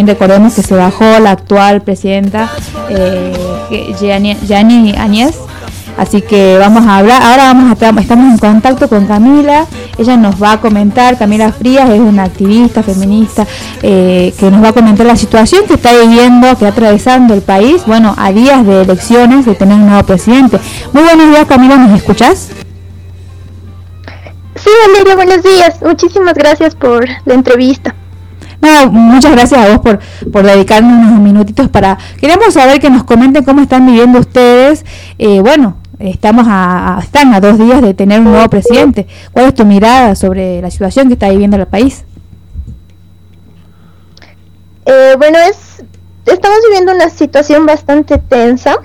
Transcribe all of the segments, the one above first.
también recordemos que se bajó la actual presidenta Yani Áñez. Así que vamos a hablar, estamos en contacto con Camila, ella nos va a comentar, Camila Frías es una activista feminista que nos va a comentar la situación que está viviendo, que está atravesando el país, bueno, a días de elecciones, de tener un nuevo presidente. Muy buenos días, Camila, ¿nos escuchás? Sí, Valeria, buenos días, muchísimas gracias por la entrevista. No, muchas gracias a vos por dedicarnos unos minutitos queremos saber que nos comenten cómo están viviendo ustedes, están a 2 días de tener un nuevo presidente. ¿Cuál es tu mirada sobre la situación que está viviendo el país? Estamos viviendo una situación bastante tensa,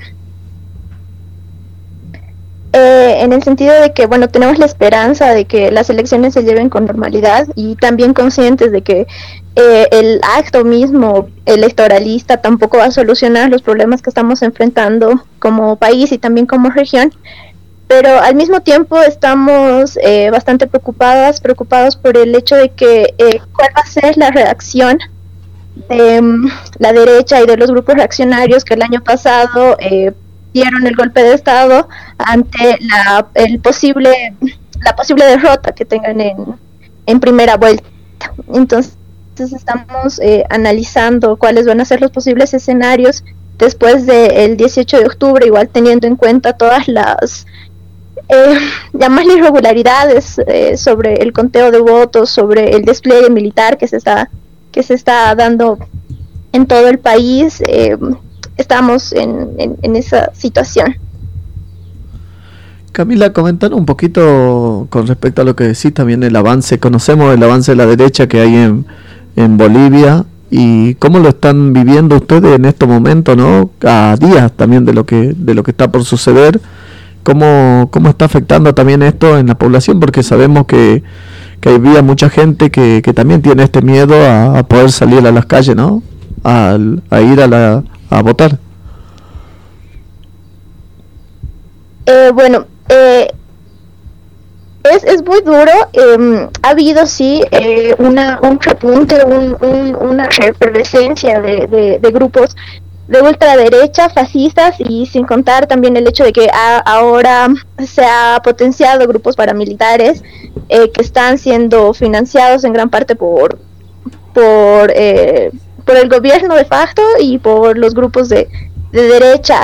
en el sentido de que, tenemos la esperanza de que las elecciones se lleven con normalidad y también conscientes de que el acto mismo electoralista tampoco va a solucionar los problemas que estamos enfrentando como país y también como región, pero al mismo tiempo estamos bastante preocupados por el hecho de que cuál va a ser la reacción de la derecha y de los grupos reaccionarios que el año pasado dieron el golpe de estado ante la posible derrota que tengan en primera vuelta. Entonces estamos analizando cuáles van a ser los posibles escenarios después del 18 de octubre, igual teniendo en cuenta todas las llamarle irregularidades sobre el conteo de votos, sobre el despliegue militar que se está dando en todo el país. Estamos en esa situación. Camila, comentar un poquito con respecto a lo que decís también conocemos el avance de la derecha que hay en Bolivia y cómo lo están viviendo ustedes en estos momentos, ¿no? A días también de lo que está por suceder, cómo está afectando también esto en la población, porque sabemos que había mucha gente que también tiene este miedo a poder salir a las calles, ¿no? A ir a votar. Es muy duro. Ha habido sí un repunte, una efervescencia de grupos de ultraderecha, fascistas, y sin contar también el hecho de que ahora se ha potenciado grupos paramilitares que están siendo financiados en gran parte por el gobierno de facto y por los grupos de derecha.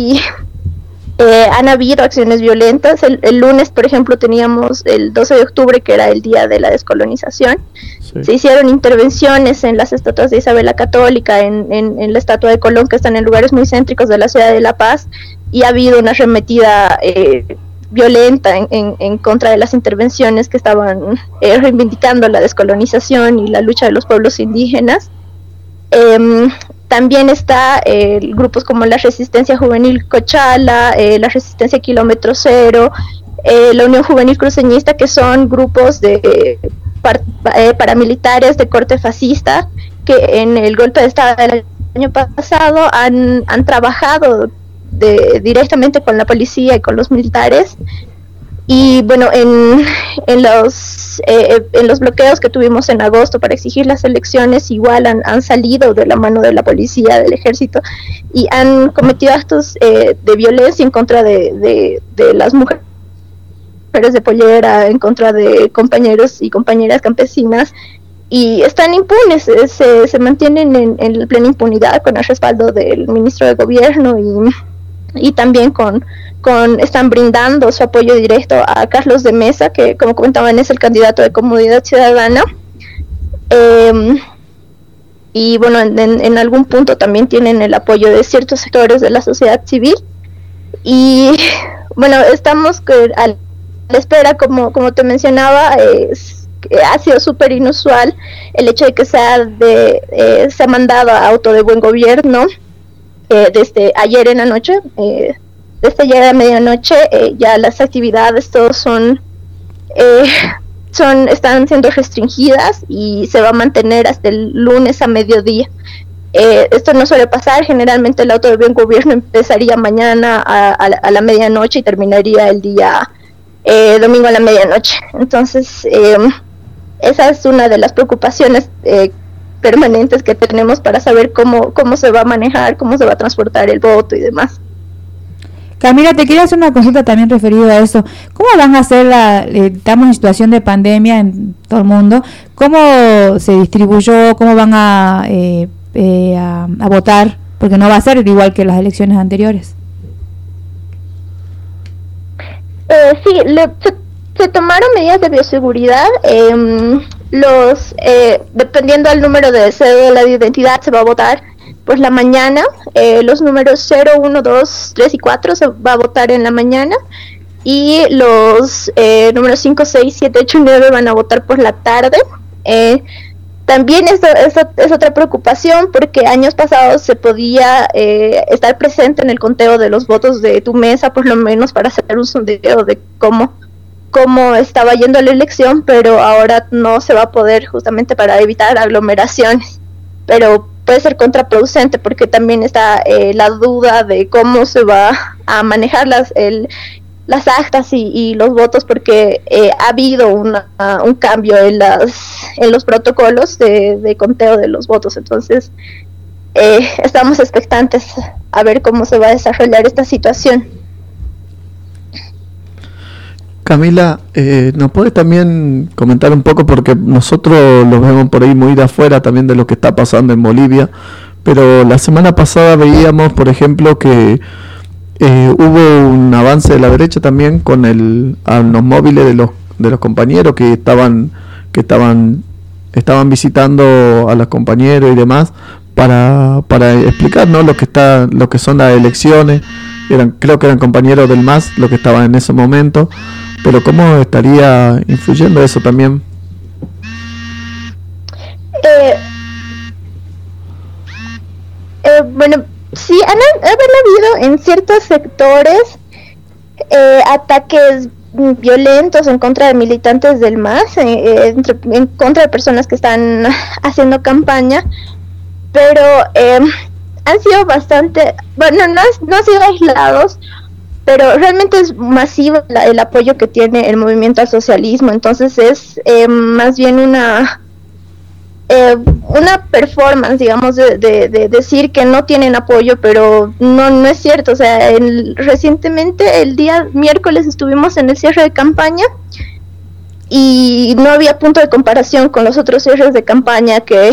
Han habido acciones violentas. El lunes, por ejemplo, teníamos el 12 de octubre, que era el día de la descolonización. Sí. Se hicieron intervenciones en las estatuas de Isabel la Católica, en la estatua de Colón, que están en lugares muy céntricos de la ciudad de La Paz, y ha habido una arremetida violenta en contra de las intervenciones que estaban reivindicando la descolonización y la lucha de los pueblos indígenas. También está grupos como la Resistencia Juvenil Cochala, la Resistencia Kilómetro Cero, la Unión Juvenil Cruceñista, que son grupos de paramilitares de corte fascista que en el golpe de estado del año pasado han trabajado directamente con la policía y con los militares. Y en los bloqueos que tuvimos en agosto para exigir las elecciones, igual han salido de la mano de la policía, del ejército, y han cometido actos de violencia en contra de las mujeres de pollera, en contra de compañeros y compañeras campesinas, y están impunes, se mantienen en plena impunidad con el respaldo del ministro de gobierno y también están brindando su apoyo directo a Carlos de Mesa, que, como comentaban, es el candidato de Comodidad Ciudadana. Y en algún punto también tienen el apoyo de ciertos sectores de la sociedad civil. Y estamos a la espera, como te mencionaba. Ha sido súper inusual el hecho de que se ha mandado a auto de buen gobierno desde ayer en la noche. Desde ayer a medianoche ya las actividades todos están siendo restringidas y se va a mantener hasta el lunes a mediodía. Esto no suele pasar. Generalmente el auto de buen gobierno empezaría mañana a la medianoche y terminaría el día domingo a la medianoche. Entonces esa es una de las preocupaciones permanentes que tenemos para saber cómo se va a manejar, cómo se va a transportar el voto y demás. Camila, te quería hacer una consulta también referida a eso. ¿Cómo van a hacer estamos en situación de pandemia en todo el mundo? ¿Cómo se distribuyó? ¿Cómo van a votar? Porque no va a ser igual que las elecciones anteriores. Sí, se tomaron medidas de bioseguridad. Dependiendo del número de cédula de identidad, se va a votar por la mañana. Los números 0, 1, 2, 3 y 4 se va a votar en la mañana. Y los números 5, 6, 7, 8 y 9 van a votar por la tarde. También esto es otra preocupación, porque años pasados se podía estar presente en el conteo de los votos de tu mesa, por lo menos para hacer un sondeo de cómo estaba yendo la elección, pero ahora no se va a poder, justamente para evitar aglomeraciones. Pero puede ser contraproducente, porque también está la duda de cómo se va a manejar las actas y los votos, porque ha habido un cambio en los protocolos de conteo de los votos. Entonces estamos expectantes a ver cómo se va a desarrollar esta situación. Camila, ¿nos puedes también comentar un poco, porque nosotros los vemos por ahí muy de afuera también de lo que está pasando en Bolivia, pero la semana pasada veíamos, por ejemplo, que hubo un avance de la derecha también con los móviles de los compañeros que estaban visitando a los compañeros y demás para explicar, ¿no?, lo que son las elecciones. Creo que eran compañeros del MAS los que estaban en ese momento, pero ¿cómo estaría influyendo eso también? Bueno, sí, han habido en ciertos sectores ataques violentos en contra de militantes del MAS, en contra de personas que están haciendo campaña, pero han sido bastante, bueno, no han sido aislados, pero realmente es masivo el apoyo que tiene el movimiento al socialismo. Entonces es más bien una performance, digamos, de decir que no tienen apoyo, pero no es cierto. O sea, recientemente, el día miércoles, estuvimos en el cierre de campaña y no había punto de comparación con los otros cierres de campaña que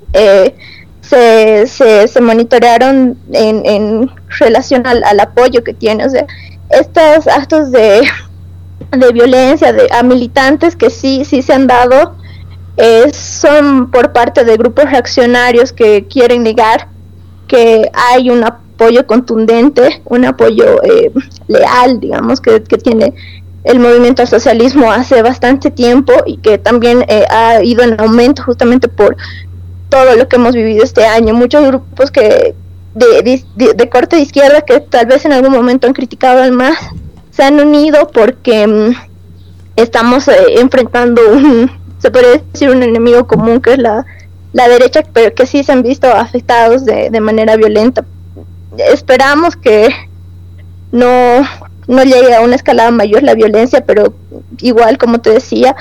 se monitorearon en relación al apoyo que tiene. O sea, estos actos de violencia a militantes que sí se han dado son por parte de grupos reaccionarios que quieren negar que hay un apoyo contundente, un apoyo leal, digamos, que tiene el movimiento al socialismo hace bastante tiempo, y que también ha ido en aumento justamente por todo lo que hemos vivido este año. Muchos grupos que de corte de izquierda, que tal vez en algún momento han criticado al MAS, se han unido porque estamos enfrentando se podría decir un enemigo común, que es la derecha, pero que sí se han visto afectados de manera violenta. Esperamos que no llegue a una escalada mayor la violencia, pero igual, como te decía,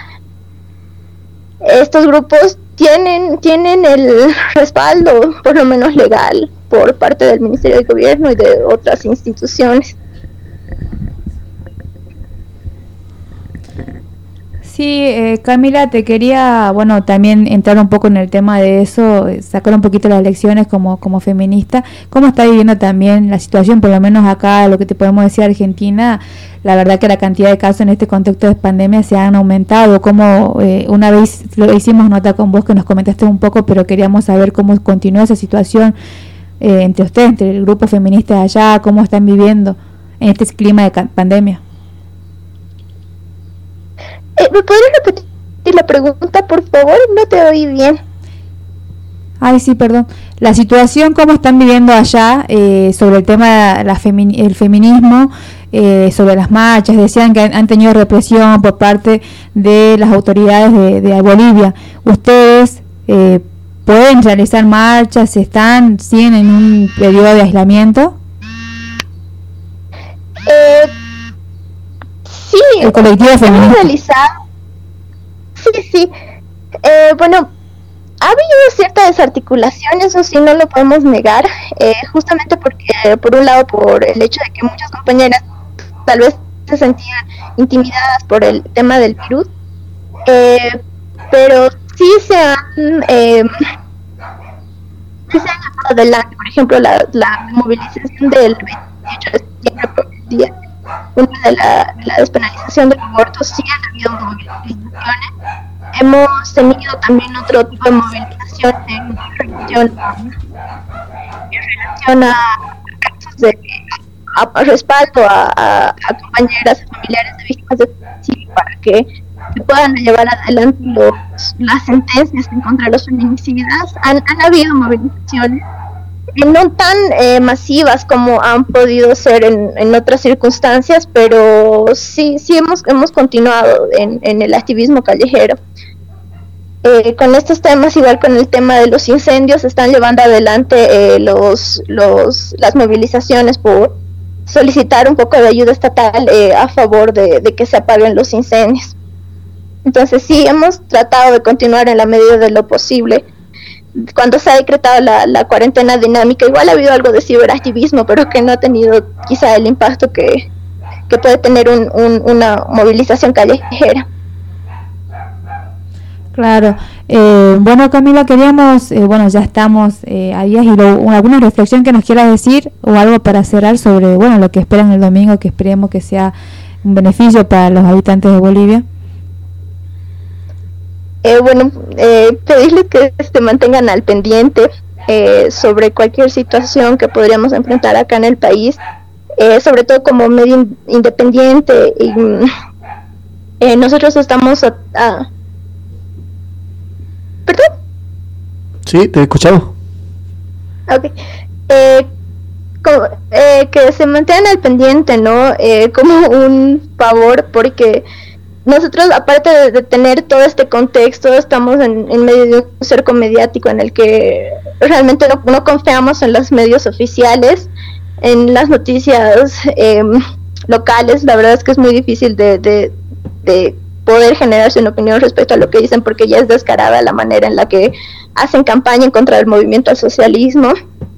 estos grupos tienen el respaldo, por lo menos legal, por parte del Ministerio de Gobierno y de otras instituciones. Sí, Camila, te quería, bueno, también entrar un poco en el tema de eso, sacar un poquito las elecciones como feminista. ¿Cómo está viviendo también la situación, por lo menos acá, lo que te podemos decir, Argentina? La verdad que la cantidad de casos en este contexto de pandemia se han aumentado. Como una vez lo hicimos nota con vos, que nos comentaste un poco, pero queríamos saber cómo continúa esa situación entre ustedes, entre el grupo feminista de allá, cómo están viviendo en este clima de pandemia. ¿Me podrías repetir la pregunta, por favor? No te oí bien. Ay, sí, perdón. La situación, ¿cómo están viviendo allá sobre el tema de el feminismo, sobre las marchas? Decían que han tenido represión por parte de las autoridades de Bolivia. ¿Ustedes pueden realizar marchas? ¿Siguen en un periodo de aislamiento? Sí, el colectivo feminista. Sí. Bueno, ha habido cierta desarticulación, eso sí no lo podemos negar, justamente porque, por un lado, por el hecho de que muchas compañeras tal vez se sentían intimidadas por el tema del virus, pero sí se han llevado adelante. Por ejemplo, la movilización del 28 de septiembre por el día de la despenalización del aborto, sí han habido movilizaciones. Hemos tenido también otro tipo de movilización en relación a casos de respaldo a compañeras y familiares de víctimas de feminicidio para que se puedan llevar adelante las sentencias en contra de los feminicidas. Han habido movilizaciones, no tan masivas como han podido ser en otras circunstancias, pero sí hemos continuado en el activismo callejero. Con estos temas, igual con el tema de los incendios, están llevando adelante las movilizaciones por solicitar un poco de ayuda estatal a favor de que se apaguen los incendios. Entonces sí, hemos tratado de continuar en la medida de lo posible. Cuando se ha decretado la cuarentena dinámica, igual ha habido algo de ciberactivismo, pero que no ha tenido quizá el impacto que puede tener una movilización callejera. Claro. Bueno, Camila, queríamos, ya estamos a días, y alguna reflexión que nos quieras decir o algo para cerrar sobre, lo que esperan el domingo, que esperemos que sea un beneficio para los habitantes de Bolivia. Pedirles que se mantengan al pendiente sobre cualquier situación que podríamos enfrentar acá en el país, sobre todo como medio independiente. Y nosotros estamos ¿Perdón? Sí, te escuchamos. Okay. Que se mantengan al pendiente, ¿no? Como un favor, porque nosotros, aparte de tener todo este contexto, estamos en medio de un cerco mediático en el que realmente no confiamos en los medios oficiales, en las noticias locales. La verdad es que es muy difícil de poder generarse una opinión respecto a lo que dicen, porque ya es descarada la manera en la que hacen campaña en contra del movimiento al socialismo.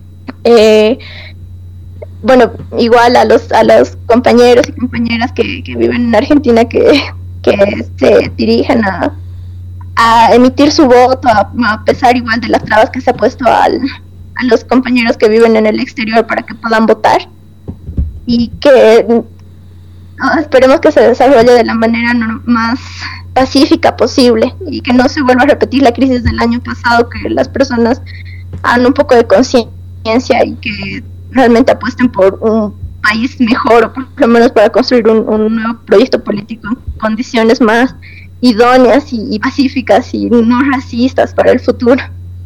Igual a los compañeros y compañeras que viven en Argentina, que se dirigen a emitir su voto, a pesar igual de las trabas que se ha puesto a los compañeros que viven en el exterior para que puedan votar, y que esperemos que se desarrolle de la manera más pacífica posible y que no se vuelva a repetir la crisis del año pasado, que las personas hagan un poco de conciencia y que realmente apuesten por un país mejor, o por lo menos para construir un nuevo proyecto político en condiciones más idóneas y pacíficas y no racistas para el futuro.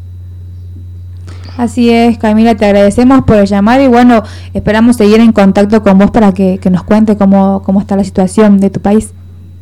Así es, Camila, te agradecemos por el llamado y esperamos seguir en contacto con vos para que nos cuente cómo está la situación de tu país.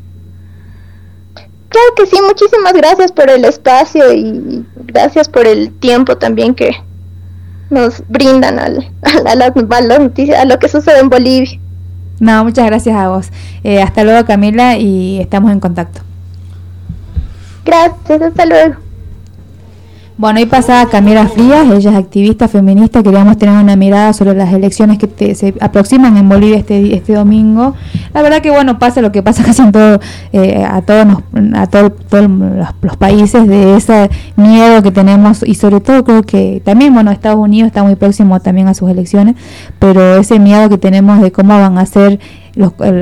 Claro que sí, muchísimas gracias por el espacio y gracias por el tiempo también que nos brindan a las noticias, a lo que sucede en Bolivia. No, muchas gracias a vos. Hasta luego, Camila, y estamos en contacto. Gracias, hasta luego. Bueno, ahí pasaba Camila Frías, ella es activista feminista. Queríamos tener una mirada sobre las elecciones que se aproximan en Bolivia este domingo. La verdad que pasa lo que pasa casi en todo, a todos los países, de ese miedo que tenemos, y sobre todo creo que también, Estados Unidos está muy próximo también a sus elecciones, pero ese miedo que tenemos de cómo van a ser